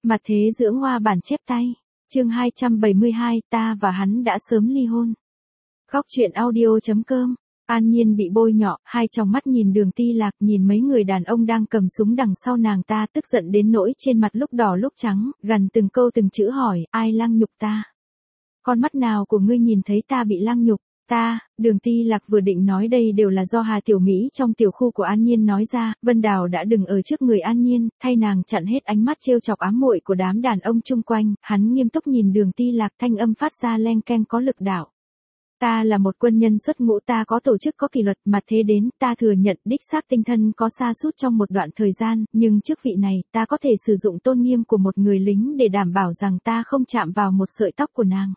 Mặt thế dưỡng hoa bản chép tay. Chương 272, ta và hắn đã sớm ly hôn. Góc truyện audio.com. An Nhiên bị bôi nhọ, hai tròng mắt nhìn Đường Ti Lạc, nhìn mấy người đàn ông đang cầm súng đằng sau nàng ta, tức giận đến nỗi trên mặt lúc đỏ lúc trắng, gằn từng câu từng chữ hỏi, ai lăng nhục ta? Con mắt nào của ngươi nhìn thấy ta bị lăng nhục? Ta, Đường Ti Lạc vừa định nói đây đều là do Hà Tiểu Mỹ trong tiểu khu của An Nhiên nói ra, Vân Đào đã đứng ở trước người An Nhiên, thay nàng chặn hết ánh mắt trêu chọc ám muội của đám đàn ông chung quanh, hắn nghiêm túc nhìn Đường Ti Lạc, thanh âm phát ra leng keng có lực đạo. Ta là một quân nhân xuất ngũ, ta có tổ chức có kỷ luật, mà thế đến, ta thừa nhận đích xác tinh thần có sa sút trong một đoạn thời gian, nhưng trước vị này, ta có thể sử dụng tôn nghiêm của một người lính để đảm bảo rằng ta không chạm vào một sợi tóc của nàng.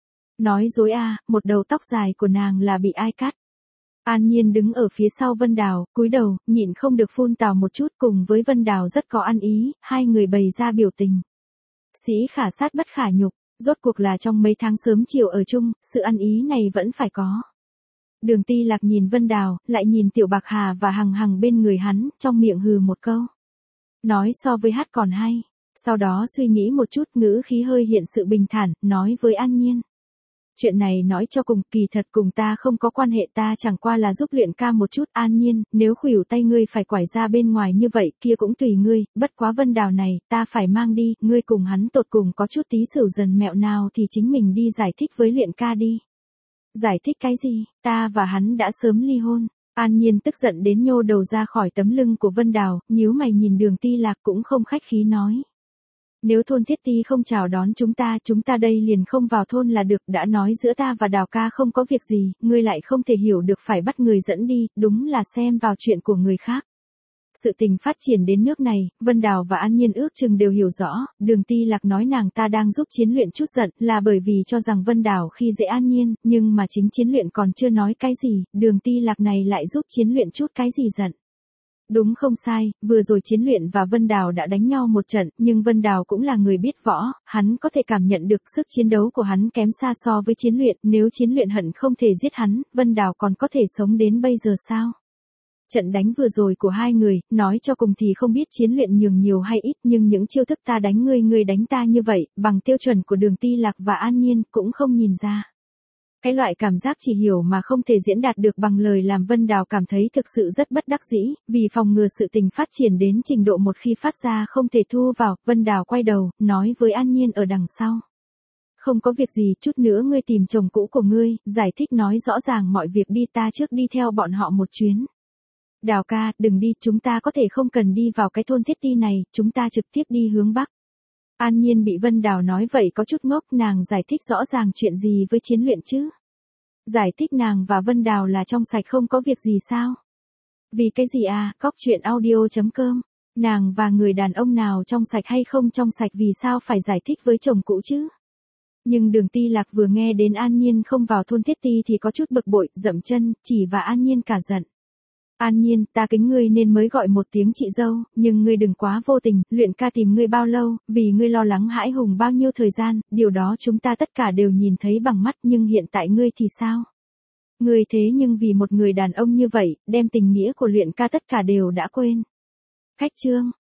Nói dối à, một đầu tóc dài của nàng là bị ai cắt? An Nhiên đứng ở phía sau Vân Đào, cúi đầu, nhịn không được phun tào một chút, cùng với Vân Đào rất có ăn ý, hai người bày ra biểu tình. Sĩ khả sát bất khả nhục, rốt cuộc là trong mấy tháng sớm chiều ở chung, sự ăn ý này vẫn phải có. Đường Ti Lạc nhìn Vân Đào, lại nhìn Tiểu Bạc Hà và Hằng Hằng bên người hắn, trong miệng hừ một câu. Nói so với hát còn hay. Sau đó suy nghĩ một chút, ngữ khí hơi hiện sự bình thản, nói với An Nhiên. Chuyện này nói cho cùng, kỳ thật cùng ta không có quan hệ, ta chẳng qua là giúp luyện ca một chút. An Nhiên, nếu khuỷu tay ngươi phải quải ra bên ngoài như vậy, kia cũng tùy ngươi, bất quá Vân Đào này, ta phải mang đi, ngươi cùng hắn tột cùng có chút tí xửu dần mẹo nào thì chính mình đi giải thích với luyện ca đi. Giải thích cái gì, ta và hắn đã sớm ly hôn. An Nhiên tức giận đến nhô đầu ra khỏi tấm lưng của Vân Đào, nhíu mày nhìn Đường Ti Lạc cũng không khách khí nói. Nếu thôn Thiết Ti không chào đón chúng ta đây liền không vào thôn là được, đã nói giữa ta và Đào ca không có việc gì, ngươi lại không thể hiểu được phải bắt người dẫn đi, đúng là xem vào chuyện của người khác. Sự tình phát triển đến nước này, Vân Đào và An Nhiên ước chừng đều hiểu rõ, Đường Ti Lạc nói nàng ta đang giúp Chiến Luyện chút giận, là bởi vì cho rằng Vân Đào khi dễ An Nhiên, nhưng mà chính Chiến Luyện còn chưa nói cái gì, Đường Ti Lạc này lại giúp Chiến Luyện chút cái gì giận. Đúng không sai, vừa rồi Chiến Luyện và Vân Đào đã đánh nhau một trận, nhưng Vân Đào cũng là người biết võ, hắn có thể cảm nhận được sức chiến đấu của hắn kém xa so với Chiến Luyện, nếu Chiến Luyện hận không thể giết hắn, Vân Đào còn có thể sống đến bây giờ sao? Trận đánh vừa rồi của hai người, nói cho cùng thì không biết Chiến Luyện nhường nhiều hay ít, nhưng những chiêu thức ta đánh ngươi, ngươi đánh ta như vậy, bằng tiêu chuẩn của Đường Ti Lạc và An Nhiên cũng không nhìn ra. Cái loại cảm giác chỉ hiểu mà không thể diễn đạt được bằng lời làm Vân Đào cảm thấy thực sự rất bất đắc dĩ, vì phòng ngừa sự tình phát triển đến trình độ một khi phát ra không thể thu vào, Vân Đào quay đầu, nói với An Nhiên ở đằng sau. Không có việc gì, chút nữa ngươi tìm chồng cũ của ngươi, giải thích nói rõ ràng mọi việc đi, ta trước đi theo bọn họ một chuyến. Đào ca, đừng đi, chúng ta có thể không cần đi vào cái thôn Thiết Ti này, chúng ta trực tiếp đi hướng Bắc. An Nhiên bị Vân Đào nói vậy có chút ngốc, nàng giải thích rõ ràng chuyện gì với Chiến Luyện chứ? Giải thích nàng và Vân Đào là trong sạch không có việc gì sao? Vì cái gì à, góc truyện audio.com, nàng và người đàn ông nào trong sạch hay không trong sạch vì sao phải giải thích với chồng cũ chứ? Nhưng Đường Ti Lạc vừa nghe đến An Nhiên không vào thôn Thiết Ti thì có chút bực bội, dậm chân, chỉ và An Nhiên cả giận. An Nhiên, ta kính ngươi nên mới gọi một tiếng chị dâu, nhưng ngươi đừng quá vô tình, luyện ca tìm ngươi bao lâu, vì ngươi lo lắng hãi hùng bao nhiêu thời gian, điều đó chúng ta tất cả đều nhìn thấy bằng mắt, nhưng hiện tại ngươi thì sao? Ngươi thế nhưng vì một người đàn ông như vậy, đem tình nghĩa của luyện ca tất cả đều đã quên. Khách trương,